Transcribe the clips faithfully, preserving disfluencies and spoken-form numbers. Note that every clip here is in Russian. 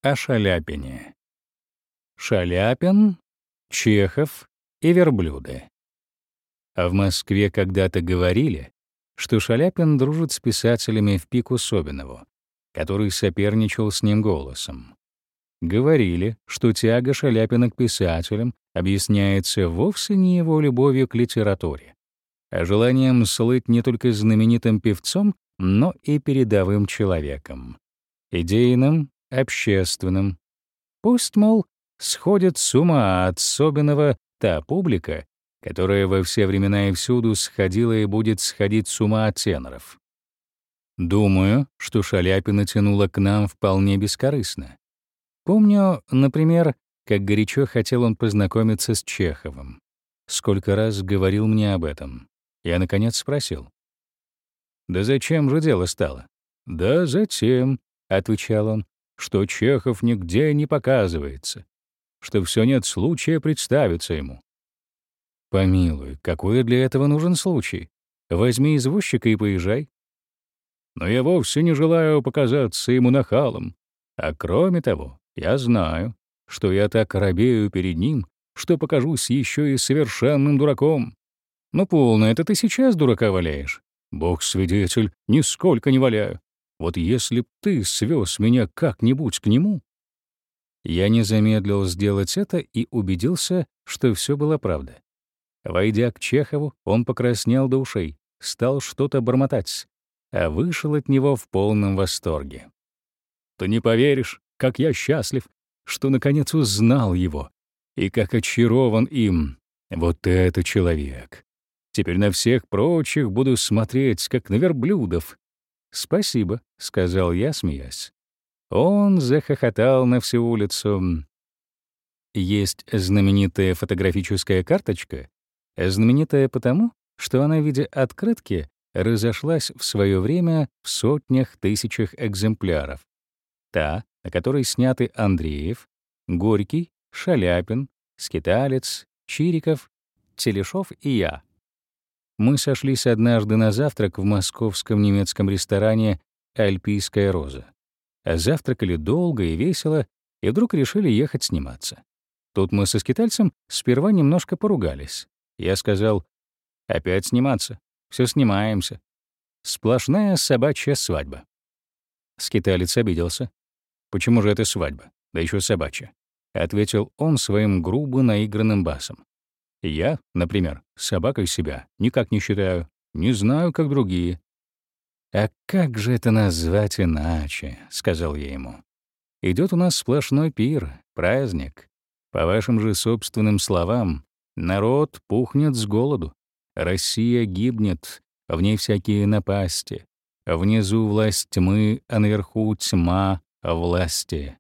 О Шаляпине. Шаляпин, Чехов и верблюды. А в Москве когда-то говорили, что Шаляпин дружит с писателями в пику Собинову, который соперничал с ним голосом. Говорили, что тяга Шаляпина к писателям объясняется вовсе не его любовью к литературе, а желанием слыть не только знаменитым певцом, но и передовым человеком. Идейным, общественным. Пусть, мол, сходит с ума от Собинова та публика, которая во все времена и всюду сходила и будет сходить с ума от теноров. Думаю, что Шаляпина тянуло к нам вполне бескорыстно. Помню, например, как горячо хотел он познакомиться с Чеховым. Сколько раз говорил мне об этом. Я, наконец, спросил. «Да зачем же дело стало?» «Да затем», — отвечал он, «что Чехов нигде не показывается, что все нет случая представиться ему». «Помилуй, какой для этого нужен случай? Возьми извозчика и поезжай». «Но я вовсе не желаю показаться ему нахалом. А кроме того, я знаю, что я так робею перед ним, что покажусь еще и совершенным дураком. Ну, полно, это ты сейчас дурака валяешь. Бог свидетель, нисколько не валяю. Вот если б ты свез меня как-нибудь к нему». Я не замедлил сделать это и убедился, что все было правда. Войдя к Чехову, он покраснел до ушей, стал что-то бормотать, а вышел от него в полном восторге. «Ты не поверишь, как я счастлив, что наконец узнал его, и как очарован им. Вот это человек! Теперь на всех прочих буду смотреть, как на верблюдов». «Спасибо», — сказал я, смеясь. Он захохотал на всю улицу. Есть знаменитая фотографическая карточка, знаменитая потому, что она в виде открытки разошлась в свое время в сотнях тысячах экземпляров. Та, на которой сняты Андреев, Горький, Шаляпин, Скиталец, Чириков, Телешов и я. Мы сошлись однажды на завтрак в московском немецком ресторане «Альпийская роза». Завтракали долго и весело, и вдруг решили ехать сниматься. Тут мы со скитальцем сперва немножко поругались. Я сказал: «Опять сниматься? Все снимаемся. Сплошная собачья свадьба». Скиталец обиделся. «Почему же это свадьба? Да еще собачья», — ответил он своим грубо наигранным басом. «Я, например, с собакой себя никак не считаю, не знаю, как другие». «А как же это назвать иначе?» — сказал я ему. «Идет у нас сплошной пир, праздник. По вашим же собственным словам, народ пухнет с голоду, Россия гибнет, в ней всякие напасти, внизу власть тьмы, а наверху тьма власти.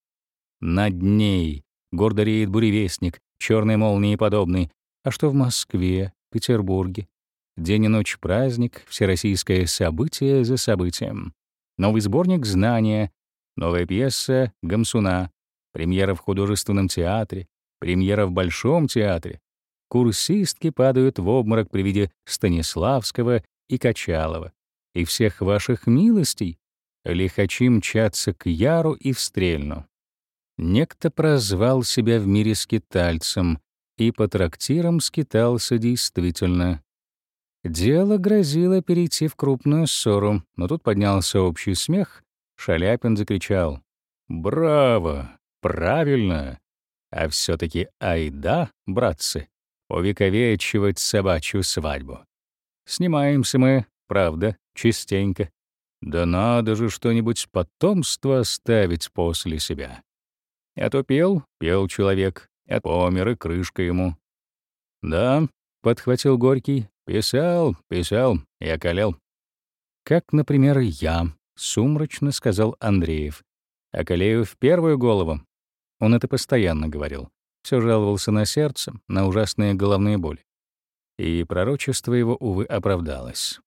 Над ней гордо реет буревестник, черной молнии подобный. А что в Москве, Петербурге? День и ночь праздник, всероссийское событие за событием. Новый сборник «Знания», новая пьеса Гамсуна, премьера в художественном театре, премьера в Большом театре. Курсистки падают в обморок при виде Станиславского и Качалова. И всех ваших милостей лихачи мчатся к Яру и в Стрельну. Некто прозвал себя в мире скитальцем и по трактирам скитался действительно. Дело грозило перейти в крупную ссору, но тут поднялся общий смех. Шаляпин закричал: «Браво! Правильно! А все-таки айда, братцы, увековечивать собачью свадьбу. Снимаемся мы, правда, частенько. Да надо же что-нибудь потомство оставить после себя. А то пел, пел человек, а помер и крышка ему». «Да», — подхватил Горький, — «писал, писал и околел». «Как, например, я», — сумрачно сказал Андреев. «Околею в первую голову». Он это постоянно говорил. Все жаловался на сердце, на ужасные головные боли. И пророчество его, увы, оправдалось.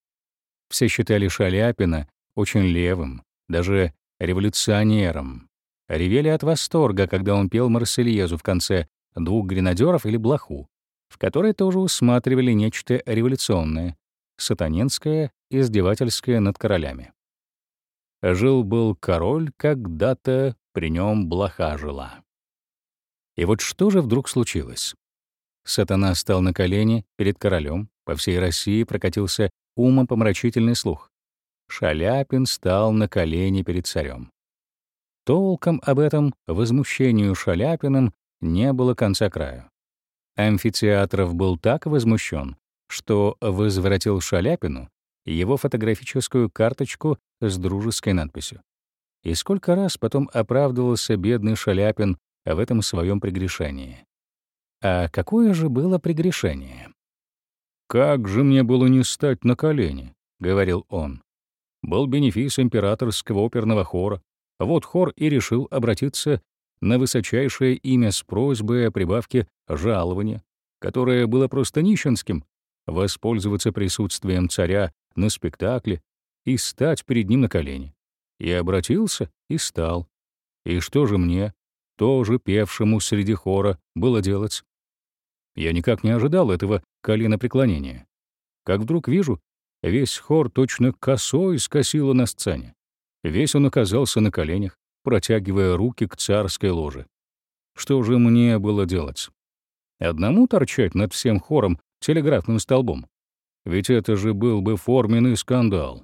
Все считали Шаляпина очень левым, даже революционером. Ревели от восторга, когда он пел «Марсельезу» в конце «Двух гренадеров» или «Блоху», в которой тоже усматривали нечто революционное, сатанинское, издевательское над королями. Жил-был король когда-то при нем блоха жила. И вот что же вдруг случилось? Сатана стал на колени перед королем, по всей России прокатился умопомрачительный слух. Шаляпин стал на колени перед царем. Толком об этом возмущению Шаляпиным не было конца краю. Амфитеатров был так возмущен, что возвратил Шаляпину его фотографическую карточку с дружеской надписью. И сколько раз потом оправдывался бедный Шаляпин в этом своем прегрешении. А какое же было прегрешение? «Как же мне было не стать на колени?» — говорил он. «Был бенефис императорского оперного хора. Вот хор и решил обратиться на высочайшее имя с просьбой о прибавке жалования, которое было просто нищенским, воспользоваться присутствием царя на спектакле и стать перед ним на колени. И обратился, и стал. И что же мне, тоже певшему среди хора, было делать? Я никак не ожидал этого коленопреклонения. Как вдруг вижу, весь хор точно косой скосило на сцене. Весь он оказался на коленях, протягивая руки к царской ложе. Что же мне было делать? Одному торчать над всем хором телеграфным столбом? Ведь это же был бы форменный скандал.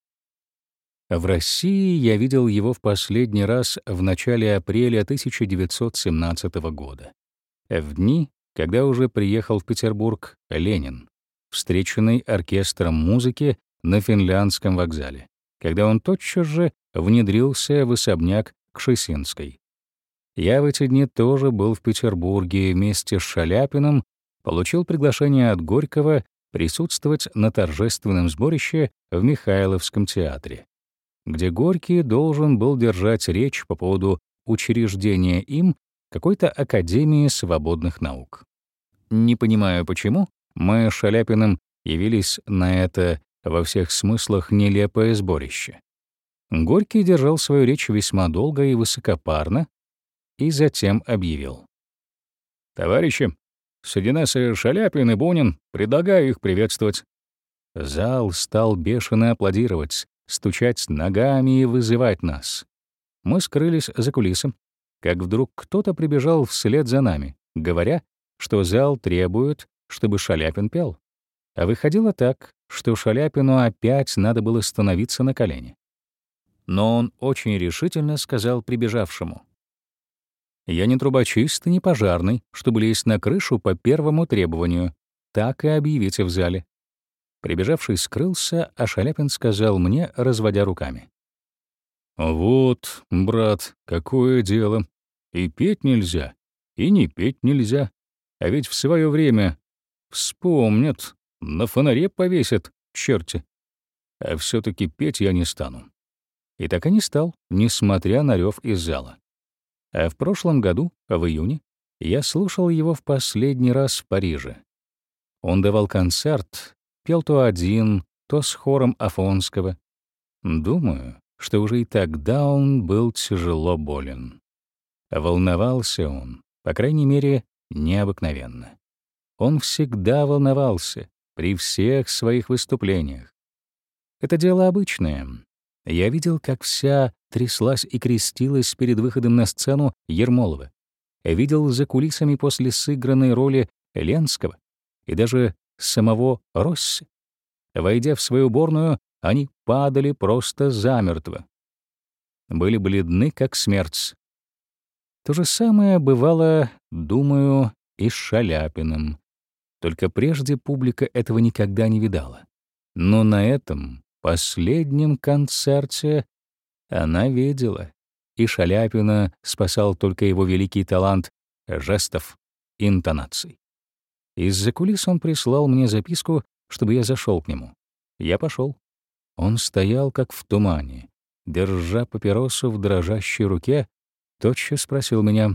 В России я видел его в последний раз в начале апреля тысяча девятьсот семнадцатого года. В дни, когда уже приехал в Петербург Ленин, встреченный оркестром музыки на Финляндском вокзале, когда он тотчас же внедрился в особняк Кшесинской. Я в эти дни тоже был в Петербурге вместе с Шаляпиным, получил приглашение от Горького присутствовать на торжественном сборище в Михайловском театре, где Горький должен был держать речь по поводу учреждения им какой-то академии свободных наук. Не понимаю, почему мы с Шаляпиным явились на это во всех смыслах нелепое сборище. Горький держал свою речь весьма долго и высокопарно, и затем объявил: «Товарищи, среди нас и Шаляпин, и Бунин, предлагаю их приветствовать». Зал стал бешено аплодировать, стучать ногами и вызывать нас. Мы скрылись за кулисами, как вдруг кто-то прибежал вслед за нами, говоря, что зал требует, чтобы Шаляпин пел. А выходило так, что Шаляпину опять надо было становиться на колени. Но он очень решительно сказал прибежавшему: «Я не трубочист и не пожарный, чтобы лезть на крышу по первому требованию. Так и объявите в зале». Прибежавший скрылся, а Шаляпин сказал мне, разводя руками: «Вот, брат, какое дело. И петь нельзя, и не петь нельзя. А ведь в свое время вспомнят, на фонаре повесят, черти. А все-таки петь я не стану». И так и не стал, несмотря на рев из зала. А в прошлом году, в июне, я слушал его в последний раз в Париже. Он давал концерт, пел то один, то с хором Афонского. Думаю, что уже и тогда он был тяжело болен. Волновался он, по крайней мере, необыкновенно. Он всегда волновался при всех своих выступлениях. Это дело обычное. Я видел, как вся тряслась и крестилась перед выходом на сцену Ермолова. Видел за кулисами после сыгранной роли Ленского и даже самого Росси. Войдя в свою уборную, они падали просто замертво. Были бледны, как смерть. То же самое бывало, думаю, и с Шаляпиным. Только прежде публика этого никогда не видала. Но на этом последнем концерте она видела, и Шаляпина спасал только его великий талант жестов, интонаций. Из-за кулис он прислал мне записку, чтобы я зашел к нему. Я пошел. Он стоял как в тумане, держа папиросу в дрожащей руке, тотчас спросил меня: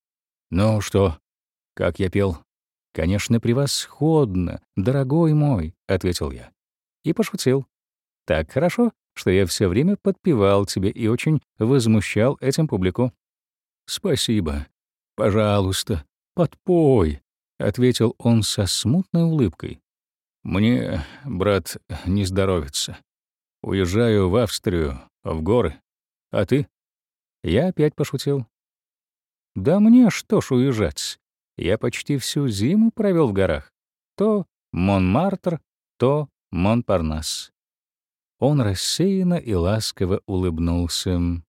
«Ну что, как я пел?» «Конечно, превосходно, дорогой мой», — ответил я. И пошутил. «Так хорошо, что я все время подпевал тебе и очень возмущал этим публику». «Спасибо. Пожалуйста, подпой», — ответил он со смутной улыбкой. «Мне, брат, не здоровится. Уезжаю в Австрию, в горы. А ты?» Я опять пошутил. Да мне что ж уезжать? Я почти всю зиму провел в горах. То Монмартр, то Монпарнас. Он рассеянно и ласково улыбнулся.